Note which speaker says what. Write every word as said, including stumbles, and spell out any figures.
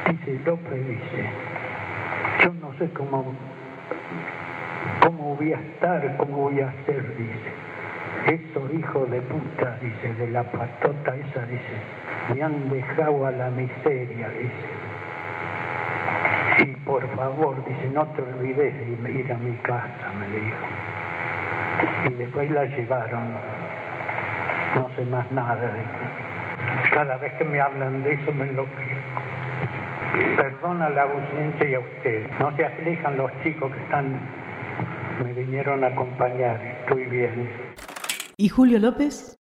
Speaker 1: Dice, López dice, yo no sé cómo, cómo voy a estar, cómo voy a hacer, dice. Esos hijos de puta, dice, de la patota esa, dice, me han dejado a la miseria, dice. Y por favor, dice, no te olvides de ir a mi casa, me dijo. Y después la llevaron, no sé más nada de eso. Cada vez que me hablan de eso me enloquezco. Perdona la ausencia y a usted. No se aflijan los chicos que están, me vinieron a acompañar, estoy bien.
Speaker 2: ¿Y Julio López?